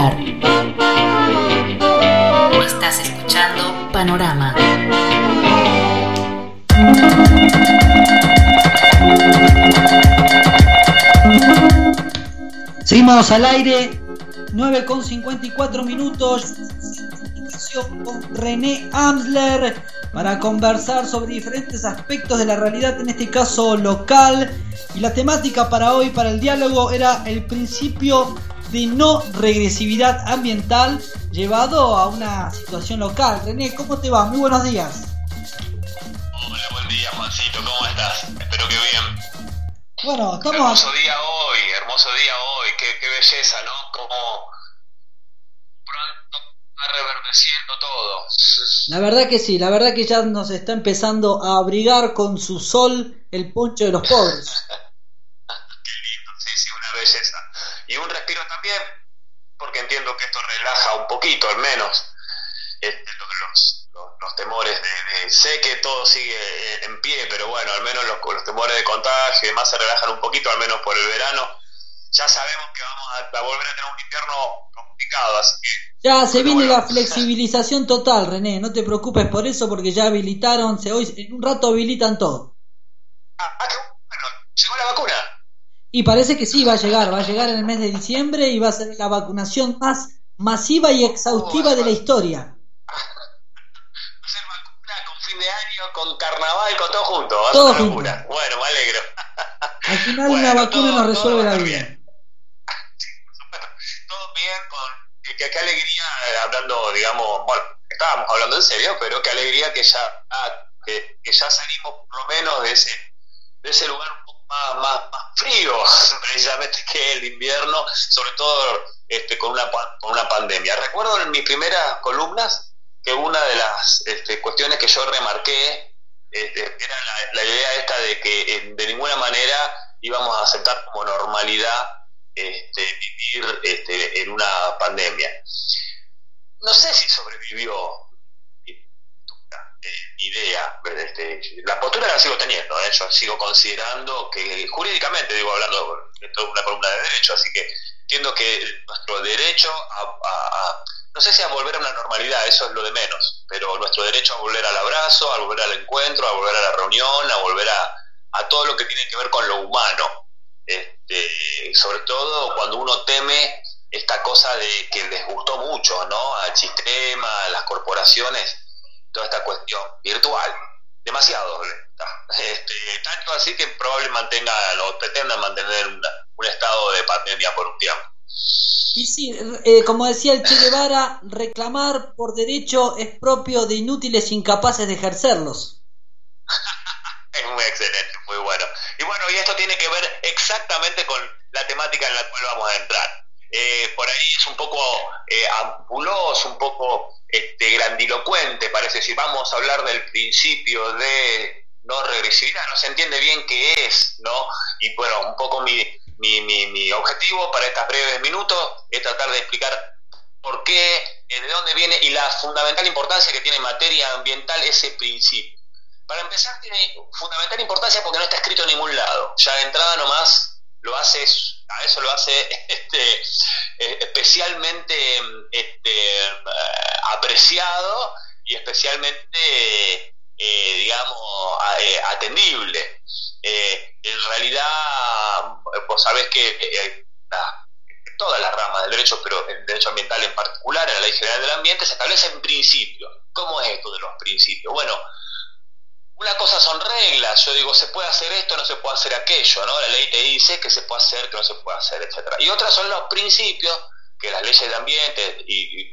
Estás escuchando Panorama. Seguimos al aire, 9:54 con René Amsler para conversar sobre diferentes aspectos de la realidad, en este caso local. Y la temática para hoy, para el diálogo, era el principio de no regresividad ambiental llevado a una situación local. René, ¿cómo te va? Muy buenos días. Hola, buen día, Juancito, ¿cómo estás? Espero que bien. Bueno, estamos... Hermoso día hoy, qué belleza, ¿no? Como pronto va reverdeciendo todo. La verdad que sí, la verdad que ya nos está empezando a abrigar con su sol el poncho de los pobres. Qué lindo, sí, una belleza. Y un respiro también, porque entiendo que esto relaja un poquito, al menos, los temores sé que todo sigue en pie, pero bueno, al menos los temores de contagio y demás se relajan un poquito, al menos por el verano. Ya sabemos que vamos a volver a tener un invierno complicado, así que... Ya se viene la flexibilización total, René, no te preocupes por eso, porque ya habilitaron, hoy en un rato habilitan todo. Qué bueno, ¿llegó la vacuna? Y parece que sí, va a llegar en el mes de diciembre y va a ser la vacunación más masiva y exhaustiva de la historia. Va a ser vacuna con fin de año, con carnaval, con todo junto, va a ser una locura. Bueno, me alegro. Al final una vacuna nos resuelve la vida. Sí, por supuesto. Todo bien, qué alegría, hablando, digamos, bueno, estábamos hablando en serio, pero qué alegría que ya salimos por lo menos de ese lugar un poco más frío, precisamente, que el invierno, sobre todo con una pandemia. Recuerdo en mis primeras columnas que una de las cuestiones que yo remarqué era la idea esta de que de ninguna manera íbamos a aceptar como normalidad vivir en una pandemia. No sé si sobrevivió mi idea, la postura la sigo teniendo, yo sigo considerando que jurídicamente, digo, hablando de toda una columna de derecho, así que entiendo que nuestro derecho no sé si a volver a una normalidad, eso es lo de menos, pero nuestro derecho a volver al abrazo, a volver al encuentro, a volver a la reunión, a volver a todo lo que tiene que ver con lo humano, sobre todo cuando uno teme esta cosa de que les gustó mucho, ¿no? Al sistema, a las corporaciones, toda esta cuestión virtual, demasiado tanto así que probablemente pretendan mantener un estado de pandemia por un tiempo. Y sí, como decía el Che Guevara, reclamar por derecho es propio de inútiles incapaces de ejercerlos. Es muy excelente, muy bueno. Y bueno, y esto tiene que ver exactamente con la temática en la cual vamos a entrar. Por ahí es un poco ampuloso, un poco grandilocuente, parece decir, vamos a hablar del principio de no regresividad, no se entiende bien qué es, ¿no? Y bueno, un poco mi objetivo para estos breves minutos es tratar de explicar por qué, de dónde viene y la fundamental importancia que tiene en materia ambiental ese principio. Para empezar, tiene fundamental importancia porque no está escrito en ningún lado. Ya de entrada nomás a eso lo hace especialmente apreciado y especialmente, atendible. En realidad, vos sabés que todas las ramas del derecho, pero el derecho ambiental en particular, en la Ley General del Ambiente, se establecen principios. ¿Cómo es esto de los principios? Bueno, una cosa son reglas, yo digo, se puede hacer esto, no se puede hacer aquello, ¿no? La ley te dice que se puede hacer, que no se puede hacer, etcétera. Y otras son los principios, que las leyes de ambiente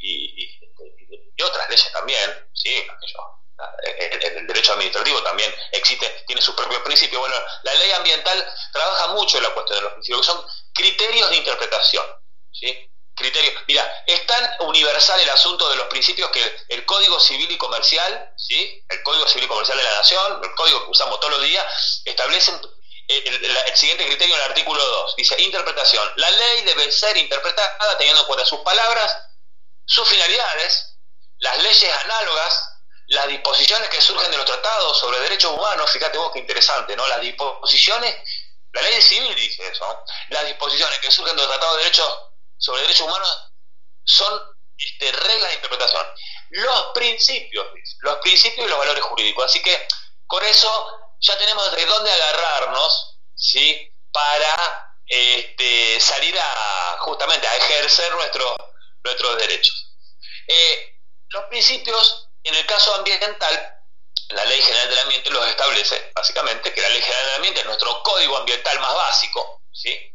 y otras leyes también, sí, el derecho administrativo también tiene sus propios principios. Bueno, la ley ambiental trabaja mucho en la cuestión de los principios, que son criterios de interpretación, ¿sí? Mira, es tan universal el asunto de los principios que el Código Civil y Comercial, ¿sí? El Código Civil y Comercial de la Nación, el código que usamos todos los días, establecen el siguiente criterio en el artículo 2. Dice, interpretación. La ley debe ser interpretada teniendo en cuenta sus palabras, sus finalidades, las leyes análogas, las disposiciones que surgen de los tratados sobre derechos humanos. Fíjate vos qué interesante, ¿no? Las disposiciones, la ley civil dice eso, ¿no? Las disposiciones que surgen de los tratados de derechos sobre derechos humanos son reglas de interpretación. Los principios y los valores jurídicos. Así que con eso ya tenemos de dónde agarrarnos, ¿sí? Para salir justamente a ejercer nuestros derechos. Los principios, en el caso ambiental, la Ley General del Ambiente los establece, básicamente, que la Ley General del Ambiente es nuestro código ambiental más básico, ¿sí?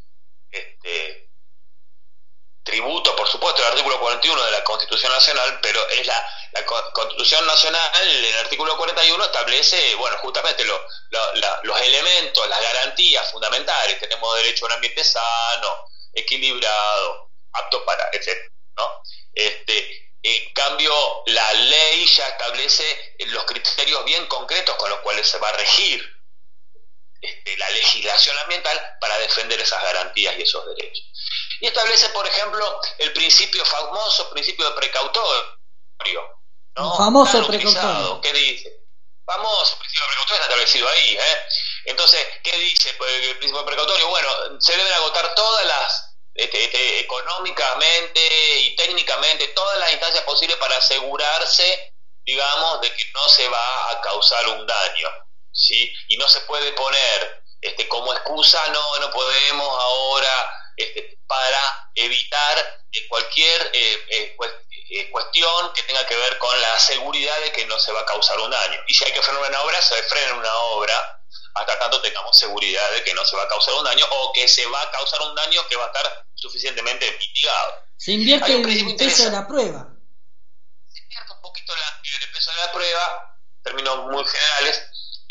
Tributo, por supuesto, el artículo 41 de la Constitución Nacional, pero es la Constitución Nacional, en el artículo 41 establece, bueno, justamente los elementos, las garantías fundamentales. Tenemos derecho a un ambiente sano, equilibrado, apto para, etc., ¿no? En cambio, la ley ya establece los criterios bien concretos con los cuales se va a regir la legislación ambiental para defender esas garantías y esos derechos. Y establece, por ejemplo, el famoso principio de precautorio, ¿no? Famoso precautorio. ¿Qué dice? Famoso principio de precautorio está establecido ahí, Entonces, ¿qué dice el principio de precautorio? Bueno, se deben agotar todas las económicamente y técnicamente todas las instancias posibles para asegurarse, digamos, de que no se va a causar un daño, ¿sí? Y no se puede poner como excusa, no podemos ahora, para evitar cualquier cuestión que tenga que ver con la seguridad de que no se va a causar un daño. Y si hay que frenar una obra, se frena una obra hasta tanto tengamos seguridad de que no se va a causar un daño, o que se va a causar un daño que va a estar suficientemente mitigado. Se invierte el peso de la prueba. Se invierte un poquito el peso de la prueba, términos muy generales,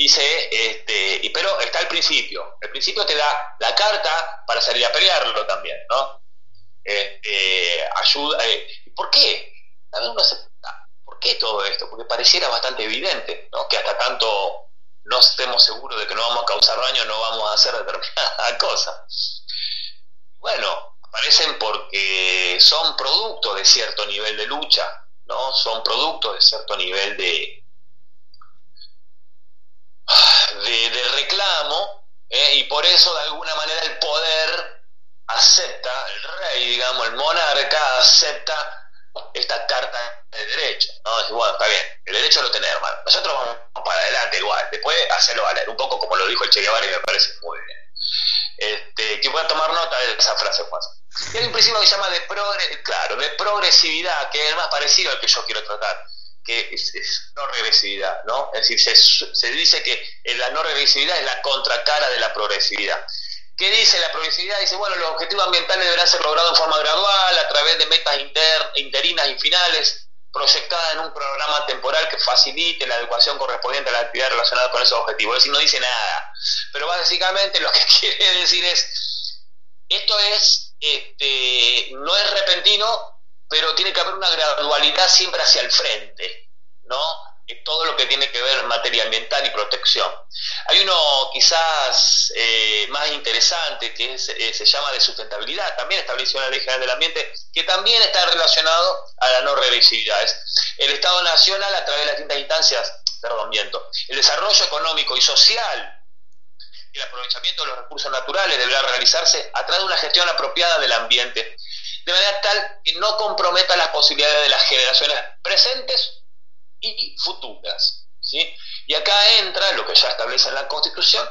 pero está el principio. El principio te da la carta para salir a pelearlo también, ¿no? Ayuda. ¿Por qué? A ver, ¿por qué todo esto? Porque pareciera bastante evidente, ¿no? Que hasta tanto no estemos seguros de que no vamos a causar daño, no vamos a hacer determinada cosa. Bueno, aparecen porque son producto de cierto nivel de lucha, ¿no? Son productos de cierto nivel de reclamo, y por eso de alguna manera el poder acepta, el rey, digamos, el monarca acepta esta carta de derecho, ¿no? Dice, bueno, está bien, el derecho lo tenemos, hermano, nosotros vamos para adelante igual, después hacerlo valer, un poco como lo dijo el Che Guevara, y me parece muy bien. Que voy a tomar nota de esa frase, Juan. Y hay un principio que se llama de progresividad, que es el más parecido al que yo quiero tratar, que es no regresividad, ¿no? Es decir, se dice que la no regresividad es la contracara de la progresividad. ¿Qué dice la progresividad? Dice, bueno, los objetivos ambientales deberán ser logrados en forma gradual, a través de metas interinas y finales, proyectadas en un programa temporal que facilite la adecuación correspondiente a la actividad relacionada con esos objetivos. Es decir, no dice nada. Pero básicamente lo que quiere decir es, esto es, no es repentino, pero tiene que haber una gradualidad siempre hacia el frente, ¿no? En todo lo que tiene que ver en materia ambiental y protección. Hay uno quizás más interesante que se llama de sustentabilidad, también estableció la Ley General del Ambiente, que también está relacionado a la no regresividad. El Estado Nacional, a través de las distintas instancias, el desarrollo económico y social y el aprovechamiento de los recursos naturales deberá realizarse a través de una gestión apropiada del ambiente, de manera tal que no comprometa las posibilidades de las generaciones presentes y futuras, ¿sí? Y acá entra lo que ya establece en la Constitución,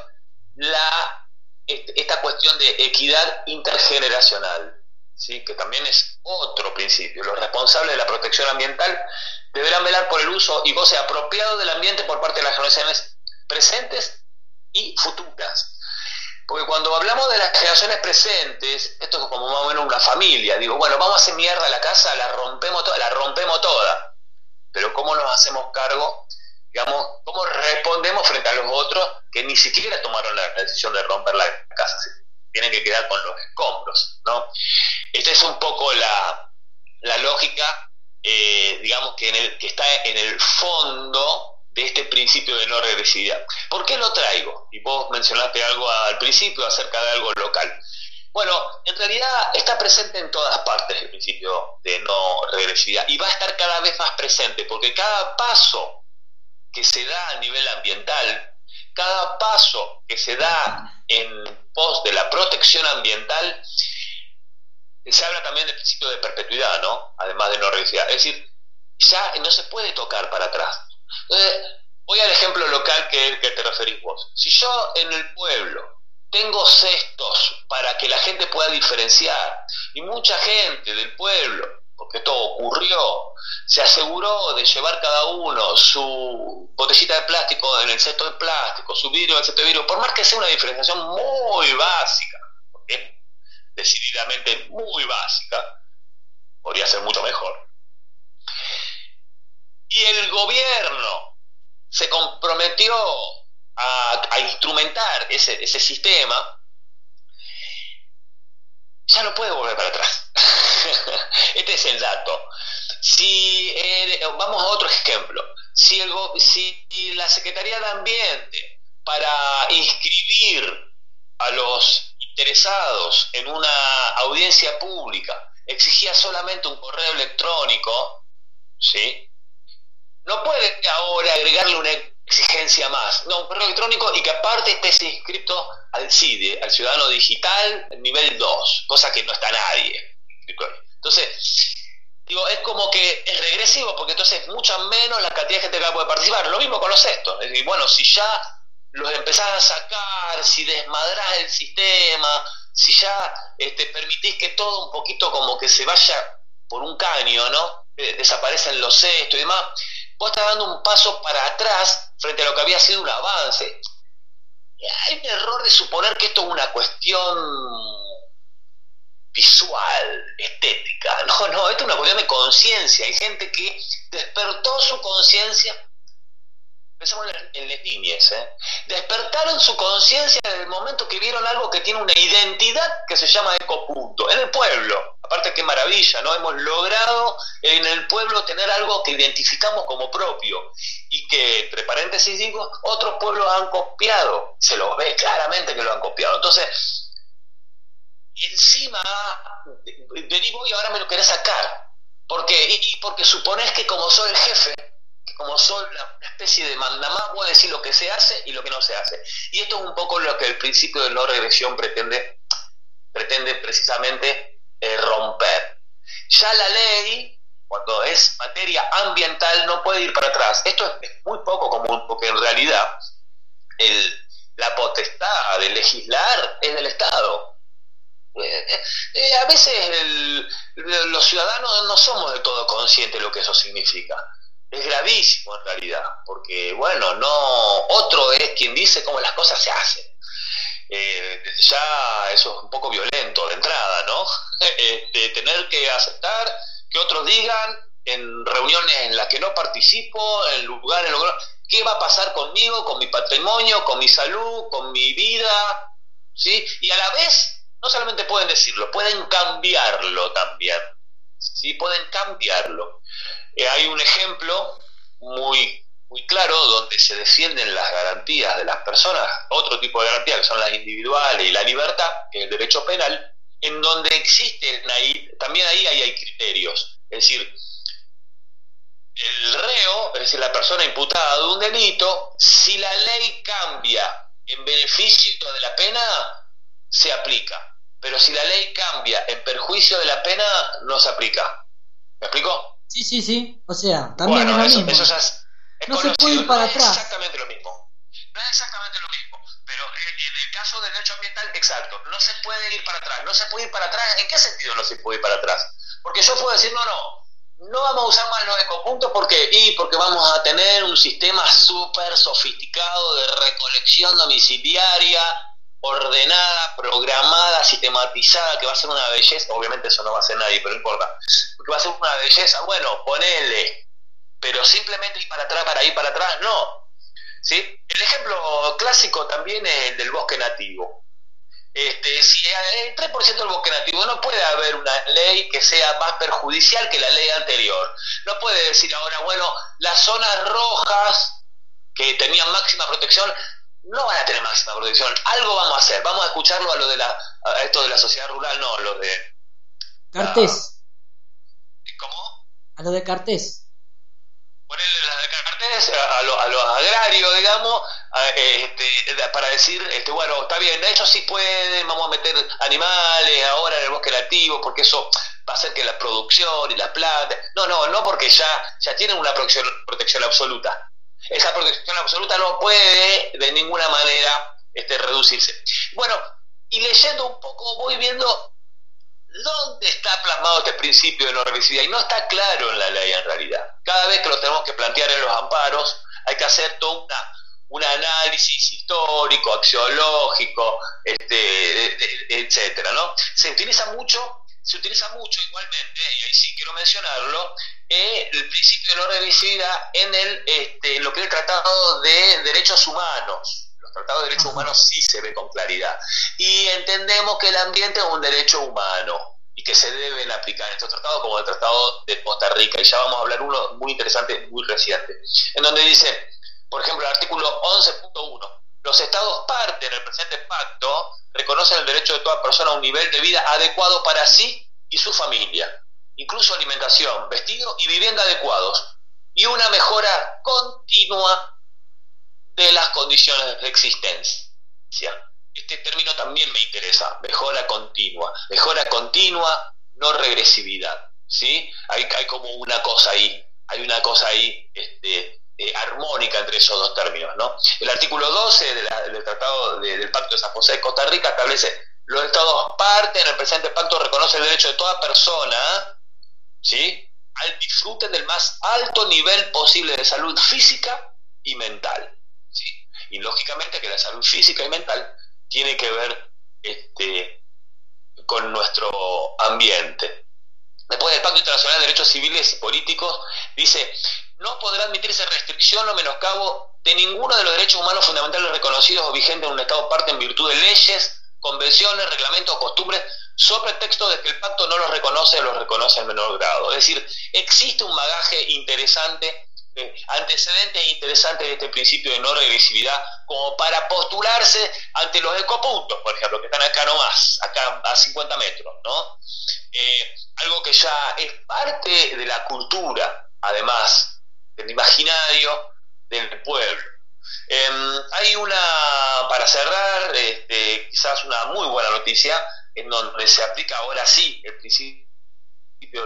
esta cuestión de equidad intergeneracional, ¿sí? Que también es otro principio. Los responsables de la protección ambiental deberán velar por el uso y goce apropiado del ambiente por parte de las generaciones presentes y futuras. Porque cuando hablamos de las generaciones presentes, esto es como más o menos una familia. Digo, bueno, vamos a hacer mierda a la casa, la rompemos toda. Pero ¿cómo nos hacemos cargo? Digamos, ¿cómo respondemos frente a los otros que ni siquiera tomaron la decisión de romper la casa? ¿Sí? Tienen que quedar con los escombros, ¿no? Esta es un poco la lógica, digamos, que está en el fondo de este principio de no regresividad. ¿Por qué lo traigo? Y vos mencionaste algo al principio acerca de algo local. Bueno, en realidad está presente en todas partes el principio de no regresividad, y va a estar cada vez más presente, porque cada paso que se da a nivel ambiental, cada paso que se da en pos de la protección ambiental, se habla también del principio de perpetuidad, ¿no? más de no religiosidad. Es decir, ya no se puede tocar para atrás. Entonces, voy al ejemplo local que te referís vos. Si yo en el pueblo tengo cestos para que la gente pueda diferenciar, y mucha gente del pueblo, porque esto ocurrió, se aseguró de llevar cada uno su botellita de plástico en el cesto de plástico, su vidrio en el cesto de vidrio, por más que sea una diferenciación muy básica, porque es decididamente muy básica, podría ser mucho mejor. Y el gobierno se comprometió a instrumentar ese sistema, ya no puede volver para atrás. Este es el dato. Si vamos a otro ejemplo. Si la Secretaría de Ambiente, para inscribir a los interesados en una audiencia pública, exigía solamente un correo electrónico, ¿sí? No puede ahora agregarle una exigencia más, no, un correo electrónico y que aparte estés inscrito al CIDE, al Ciudadano Digital, nivel 2, cosa que no está nadie. Entonces, digo, es como que es regresivo, porque entonces es mucha menos la cantidad de gente que va a poder participar. Lo mismo con los cestos. Es decir, bueno, si ya los empezás a sacar, si desmadrás el sistema, si ya permitís que todo un poquito como que se vaya por un caño, ¿no? Desaparecen los cestos y demás, vos estás dando un paso para atrás frente a lo que había sido un avance. Hay un error de suponer que esto es una cuestión visual, estética. No, esto es una cuestión de conciencia. Hay gente que despertó su conciencia. Pensamos en las niñas, despertaron su conciencia en el momento que vieron algo que tiene una identidad que se llama ecopunto, en el pueblo. Aparte, qué maravilla, ¿no? Hemos logrado en el pueblo tener algo que identificamos como propio y que, entre paréntesis digo, otros pueblos han copiado. Se los ve claramente que lo han copiado. Entonces, encima derivo y ahora me lo querés sacar. ¿Por qué? Y porque suponés que como soy el jefe, como soy una especie de mandamás, voy a decir lo que se hace y lo que no se hace. Y esto es un poco lo que el principio de no regresión pretende precisamente romper. Ya la ley, cuando es materia ambiental, no puede ir para atrás. Esto es muy poco común, porque en realidad la potestad de legislar es del Estado. A veces los ciudadanos no somos de todo conscientes de lo que eso significa. Es gravísimo en realidad, porque bueno, otro es quien dice cómo las cosas se hacen. Ya eso es un poco violento de entrada, ¿no? Tener que aceptar que otros digan en reuniones en las que no participo, en lugares en los que qué va a pasar conmigo, con mi patrimonio, con mi salud, con mi vida, ¿sí? Y a la vez no solamente pueden decirlo, pueden cambiarlo también, ¿sí? Pueden cambiarlo. Hay un ejemplo muy claro donde se defienden las garantías de las personas, otro tipo de garantías que son las individuales y la libertad, que es el derecho penal, en donde existen también ahí hay criterios. Es decir, el reo, es decir, la persona imputada de un delito, si la ley cambia en beneficio de la pena, se aplica. Pero si la ley cambia en perjuicio de la pena, no se aplica. ¿Me explico? Sí. O sea, también bueno, es lo mismo. Eso ya es no conocido. Se puede ir para no atrás. Es exactamente lo mismo. No es exactamente lo mismo. Pero en el caso del derecho ambiental, exacto. No se puede ir para atrás. No se puede ir para atrás. ¿En qué sentido no se puede ir para atrás? Porque yo puedo decir, no vamos a usar más los ecopuntos porque vamos a tener un sistema súper sofisticado de recolección domiciliaria, ordenada, programada, sistematizada, que va a ser una belleza. Obviamente eso no va a hacer nadie, pero no importa, porque va a ser una belleza. Bueno, ponele, pero simplemente ir para atrás, no, ¿sí? El ejemplo clásico también es el del bosque nativo. Si el 3% del bosque nativo, no puede haber una ley que sea más perjudicial que la ley anterior. No puede decir ahora, bueno, las zonas rojas que tenían máxima protección no van a tener máxima protección. Algo vamos a hacer. Vamos a escucharlo a esto de la sociedad rural, no, lo de Cartés. ¿Cómo? A lo de Cartés. Ponerle las de Cartés a los agrarios, digamos, para decir, bueno, está bien, ellos sí pueden, vamos a meter animales ahora en el bosque nativo, porque eso va a hacer que la producción y la plata... No, porque ya tienen una protección absoluta. Esa protección absoluta no puede de ninguna manera reducirse. Bueno, y leyendo un poco voy viendo dónde está plasmado este principio de no regresividad, y no está claro en la ley en realidad. Cada vez que lo tenemos que plantear en los amparos hay que hacer todo un análisis histórico, axiológico, etcétera, ¿no? Se utiliza mucho igualmente, y ahí sí quiero mencionarlo, el principio de no regresividad en lo que es el Tratado de Derechos Humanos. Los tratados de derechos humanos sí se ve con claridad. Y entendemos que el ambiente es un derecho humano y que se deben aplicar estos tratados, como el Tratado de Costa Rica. Y ya vamos a hablar uno muy interesante, muy reciente, en donde dice, por ejemplo, el artículo 11.1: los estados parte en el presente pacto reconocen el derecho de toda persona a un nivel de vida adecuado para sí y su familia, incluso alimentación, vestido y vivienda adecuados, y una mejora continua de las condiciones de existencia. Este término también me interesa, mejora continua, no regresividad, ¿sí? Hay como una cosa ahí, armónica entre esos dos términos, ¿no? El artículo 12 del Tratado del Pacto de San José de Costa Rica establece: los estados parte en el presente pacto reconoce el derecho de toda persona, ¿sí?, al disfrute del más alto nivel posible de salud física y mental, ¿sí? Y lógicamente que la salud física y mental tiene que ver con nuestro ambiente. Después del Pacto Internacional de Derechos Civiles y Políticos dice: no podrá admitirse restricción o menoscabo de ninguno de los derechos humanos fundamentales reconocidos o vigentes en un Estado parte en virtud de leyes, convenciones, reglamentos o costumbres, sobre pretexto de que el pacto no los reconoce o los reconoce en menor grado. Es decir, existe un bagaje interesante, antecedentes interesantes de este principio de no regresividad, como para postularse ante los ecopuntos, por ejemplo, que están acá nomás, acá a 50 metros, ¿no? Algo que ya es parte de la cultura, además del imaginario del pueblo. Hay para cerrar, quizás una muy buena noticia, en donde se aplica ahora sí el principio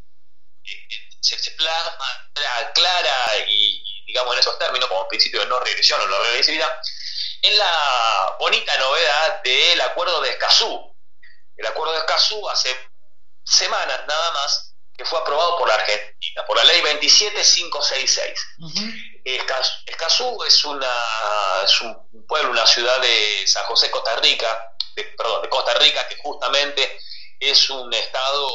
se plasma clara y digamos en esos términos como principio de no regresión o no regresividad, en la bonita novedad del Acuerdo de Escazú. El Acuerdo de Escazú hace semanas nada más que fue aprobado por la Argentina, por la ley 27566. Escazú es un pueblo, una ciudad de San José, Costa Rica, de Costa Rica, que justamente es un estado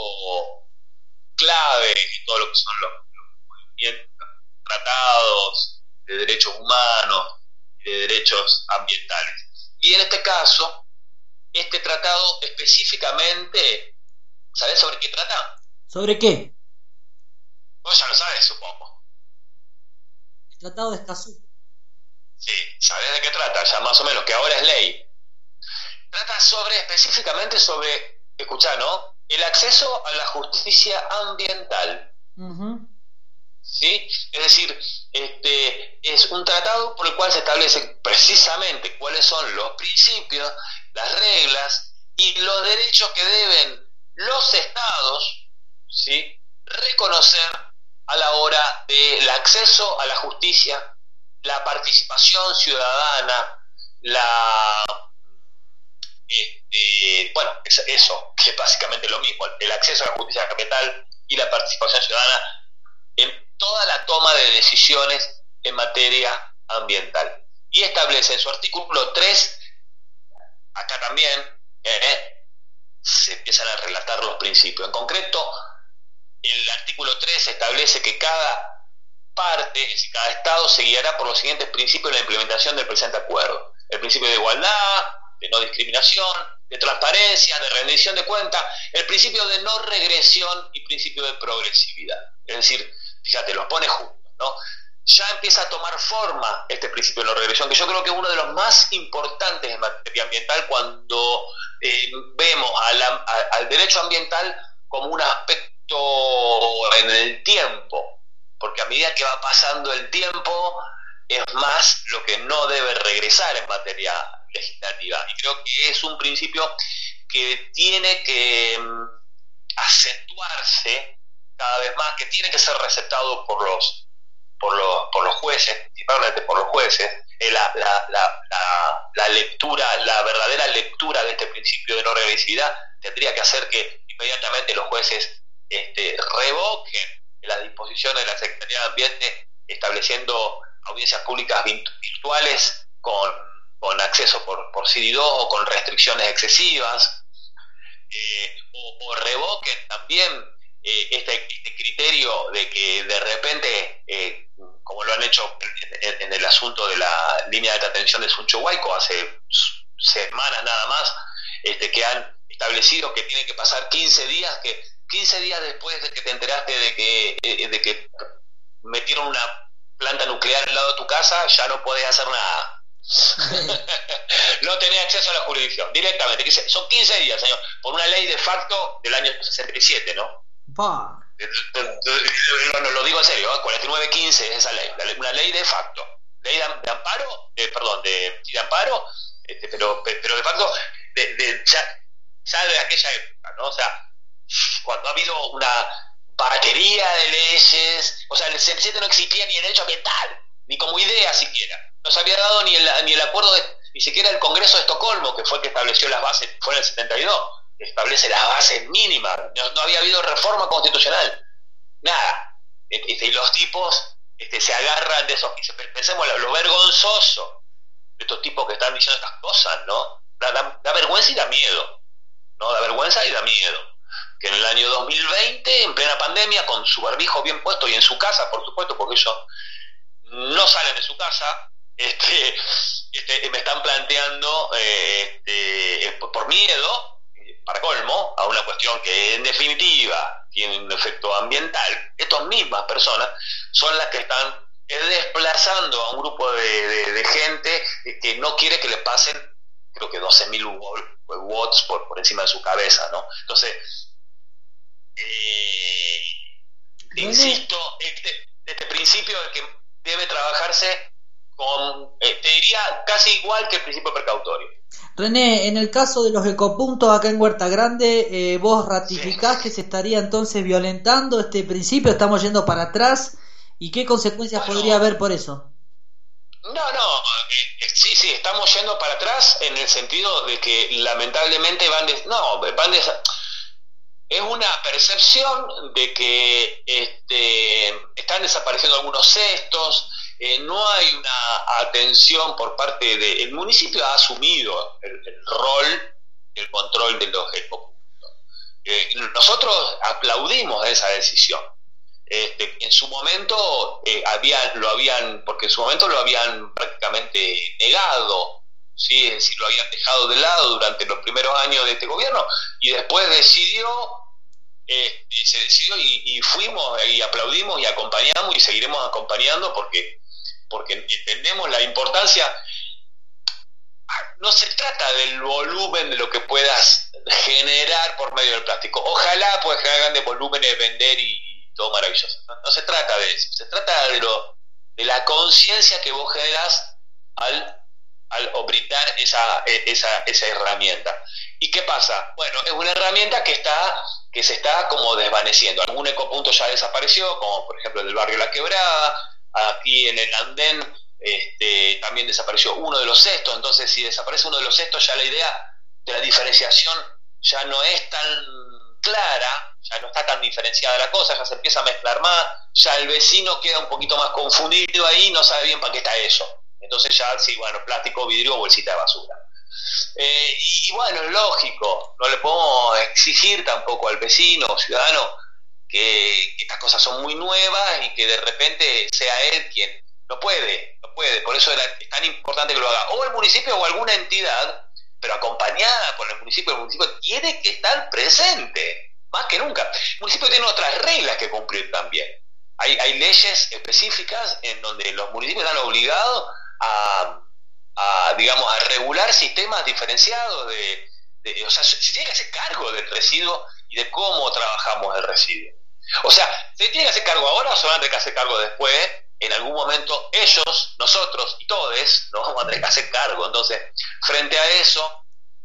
clave en todo lo que son los movimientos, tratados de derechos humanos y de derechos ambientales. Y en este caso, este tratado específicamente, ¿sabés sobre qué trata? ¿Sobre qué? Vos ya lo sabés, supongo. El Tratado de Escazú. Sí, sabés de qué trata, ya más o menos, que ahora es ley. Trata específicamente sobre, escuchá, ¿no?, el acceso a la justicia ambiental. ¿Sí? Es decir, es un tratado por el cual se establece precisamente cuáles son los principios, las reglas y los derechos que deben los estados, ¿sí?, reconocer a la hora del acceso a la justicia, la participación ciudadana, eso, que es básicamente lo mismo, el acceso a la justicia ambiental y la participación ciudadana en toda la toma de decisiones en materia ambiental. Y establece en su artículo 3, acá también, se empiezan a relatar los principios. En concreto, el artículo 3 establece que cada parte, es decir, cada estado se guiará por los siguientes principios en la implementación del presente acuerdo: el principio de igualdad, de no discriminación, de transparencia, de rendición de cuentas, el principio de no regresión y principio de progresividad. Es decir, fíjate, los pone juntos, ¿no? Ya empieza a tomar forma este principio de no regresión, que yo creo que es uno de los más importantes en materia ambiental cuando vemos al derecho ambiental como un aspecto en el tiempo, porque a medida que va pasando el tiempo es más lo que no debe regresar en materia legislativa, y creo que es un principio que tiene que acentuarse cada vez más, que tiene que ser receptado por los jueces, principalmente por los jueces, la lectura, la verdadera lectura de este principio de no regresividad tendría que hacer que inmediatamente los jueces revoquen las disposiciones de la Secretaría de Ambiente estableciendo audiencias públicas virtuales con acceso por CD2 o con restricciones excesivas, o revoquen también este criterio de que de repente, como lo han hecho en el asunto de la línea de alta tensión de Sunchowaico hace semanas nada más, que han establecido que tiene que pasar 15 días, que 15 días después de que te enteraste de que metieron una planta nuclear al lado de tu casa, ya no podés hacer nada. No tenés acceso a la jurisdicción directamente. Son 15 días, señor, por una ley de facto del año 67, ¿no? No, lo digo en serio, 4915 es esa ley, una ley de facto, ley de amparo, de amparo, pero de facto ya de aquella época, ¿no? O sea, cuando ha habido una batería de leyes, o sea, en el 67 no existía ni el derecho ambiental, ni como idea siquiera. No se había dado ni el acuerdo ni siquiera el Congreso de Estocolmo, que fue el que estableció las bases, fue en el 72, que establece las bases mínimas. No había habido reforma constitucional, nada. Y los tipos se agarran de esos. Pensemos lo vergonzoso de estos tipos que están diciendo estas cosas, ¿no? Da vergüenza y da miedo, ¿no? Da vergüenza y da miedo. Que en el año 2020, en plena pandemia, con su barbijo bien puesto y en su casa, por supuesto, porque ellos no salen de su casa, me están planteando por miedo, para colmo, a una cuestión que en definitiva tiene un efecto ambiental. Estas mismas personas son las que están desplazando a un grupo de gente que no quiere que le pasen, creo que 12.000 watts por encima de su cabeza, ¿no? Entonces, insisto, este principio de que debe trabajarse con, te diría, casi igual que el principio precautorio. René, en el caso de los ecopuntos acá en Huerta Grande, ¿vos ratificás que se estaría entonces violentando este principio? ¿Estamos yendo para atrás? ¿Y qué consecuencias podría haber por eso? Sí, estamos yendo para atrás en el sentido de que lamentablemente es una percepción de que están desapareciendo algunos cestos. No hay una atención por parte del municipio. Ha asumido el rol, el control de los ecopuntos. Nosotros aplaudimos esa decisión. En su momento porque en su momento lo habían prácticamente negado, ¿sí? Es decir, lo habían dejado de lado durante los primeros años de este gobierno, y después se decidió y fuimos y aplaudimos y acompañamos y seguiremos acompañando porque entendemos la importancia. No se trata del volumen de lo que puedas generar por medio del plástico. Ojalá puedas generar grandes volúmenes, vender y todo maravilloso. No se trata de eso. Se trata de la conciencia que vos generás al brindar esa herramienta. ¿Y qué pasa? Bueno, es una herramienta que se está como desvaneciendo. Algún ecopunto ya desapareció, como por ejemplo el del barrio La Quebrada. Aquí en el andén también desapareció uno de los cestos. Entonces, si desaparece uno de los cestos, ya la idea de la diferenciación ya no es tan clara, ya no está tan diferenciada la cosa, ya se empieza a mezclar más, ya el vecino queda un poquito más confundido ahí, no sabe bien para qué está eso. Entonces ya, sí, bueno, plástico, vidrio o bolsita de basura. Y bueno, es lógico, no le podemos exigir tampoco al vecino o ciudadano que estas cosas son muy nuevas y que de repente sea él quien no puede, por eso es tan importante que lo haga o el municipio o alguna entidad, pero acompañada por el municipio tiene que estar presente, más que nunca. El municipio tiene otras reglas que cumplir también. Hay leyes específicas en donde los municipios están obligados a regular sistemas diferenciados o sea, se tiene que hacer cargo del residuo y de cómo trabajamos el residuo. O sea, ¿se tiene que hacer cargo ahora o solamente hay que hacer cargo después? En algún momento ellos, nosotros y todos nos vamos a tener que hacer cargo. Entonces, frente a eso,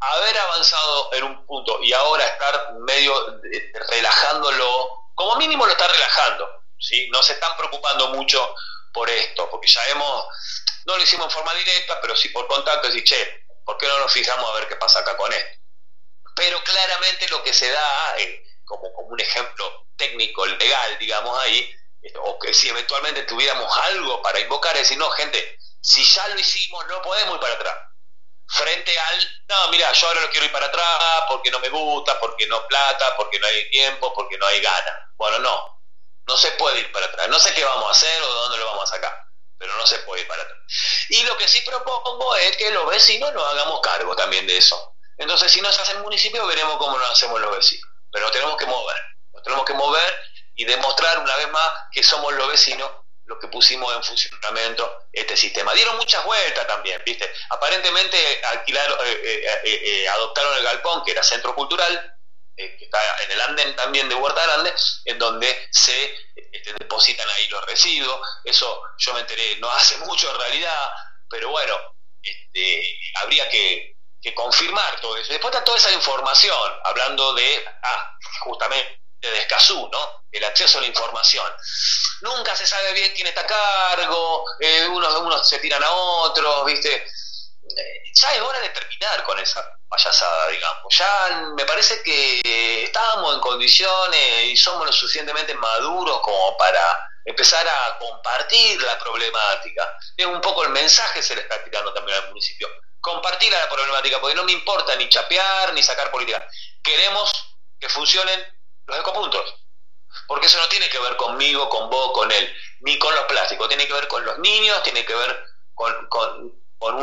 haber avanzado en un punto y ahora estar medio relajándolo, como mínimo lo está relajando, ¿sí? No se están preocupando mucho por esto, porque ya no lo hicimos en forma directa, pero sí por contacto, decir, che, ¿por qué no nos fijamos a ver qué pasa acá con esto? Pero claramente lo que se da, como un ejemplo técnico, legal, digamos ahí, o que si eventualmente tuviéramos algo para invocar, es decir, no, gente, si ya lo hicimos, no podemos ir para atrás. Frente no, mira, yo ahora no quiero ir para atrás porque no me gusta, porque no plata, porque no hay tiempo, porque no hay ganas. Bueno, no se puede ir para atrás. No sé qué vamos a hacer o de dónde lo vamos a sacar, pero no se puede ir para atrás. Y lo que sí propongo es que los vecinos nos hagamos cargo también de eso. Entonces, si nos hacen municipio, veremos cómo nos hacemos los vecinos. Pero nos tenemos que mover y demostrar una vez más que somos los vecinos los que pusimos en funcionamiento este sistema. Dieron muchas vueltas también, ¿viste? Aparentemente adoptaron el galpón, que era centro cultural, que está en el andén también de Huerta Grande, en donde se depositan ahí los residuos. Eso yo me enteré no hace mucho en realidad, pero bueno, habría que confirmar todo eso. Después está toda esa información, hablando de, justamente de Escazú, ¿no? El acceso a la información. Nunca se sabe bien quién está a cargo, unos se tiran a otros, ¿viste? Ya es hora de terminar con esa payasada, digamos. Ya me parece que estábamos en condiciones y somos lo suficientemente maduros como para empezar a compartir la problemática. Es un poco el mensaje que se le está tirando también al municipio. Compartir la problemática, porque no me importa ni chapear ni sacar política. Queremos que funcionen los ecopuntos. Porque eso no tiene que ver conmigo, con vos, con él, ni con los plásticos. Tiene que ver con los niños, tiene que ver con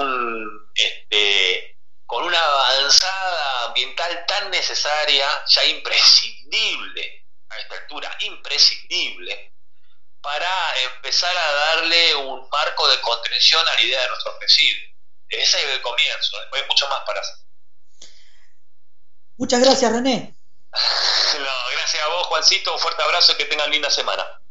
una avanzada ambiental tan necesaria, ya imprescindible, a esta altura, imprescindible, para empezar a darle un marco de contención a la idea de nuestros residuos. Ese es el comienzo, después hay mucho más para hacer. Muchas gracias, René. No, gracias a vos, Juancito, un fuerte abrazo y que tengan linda semana.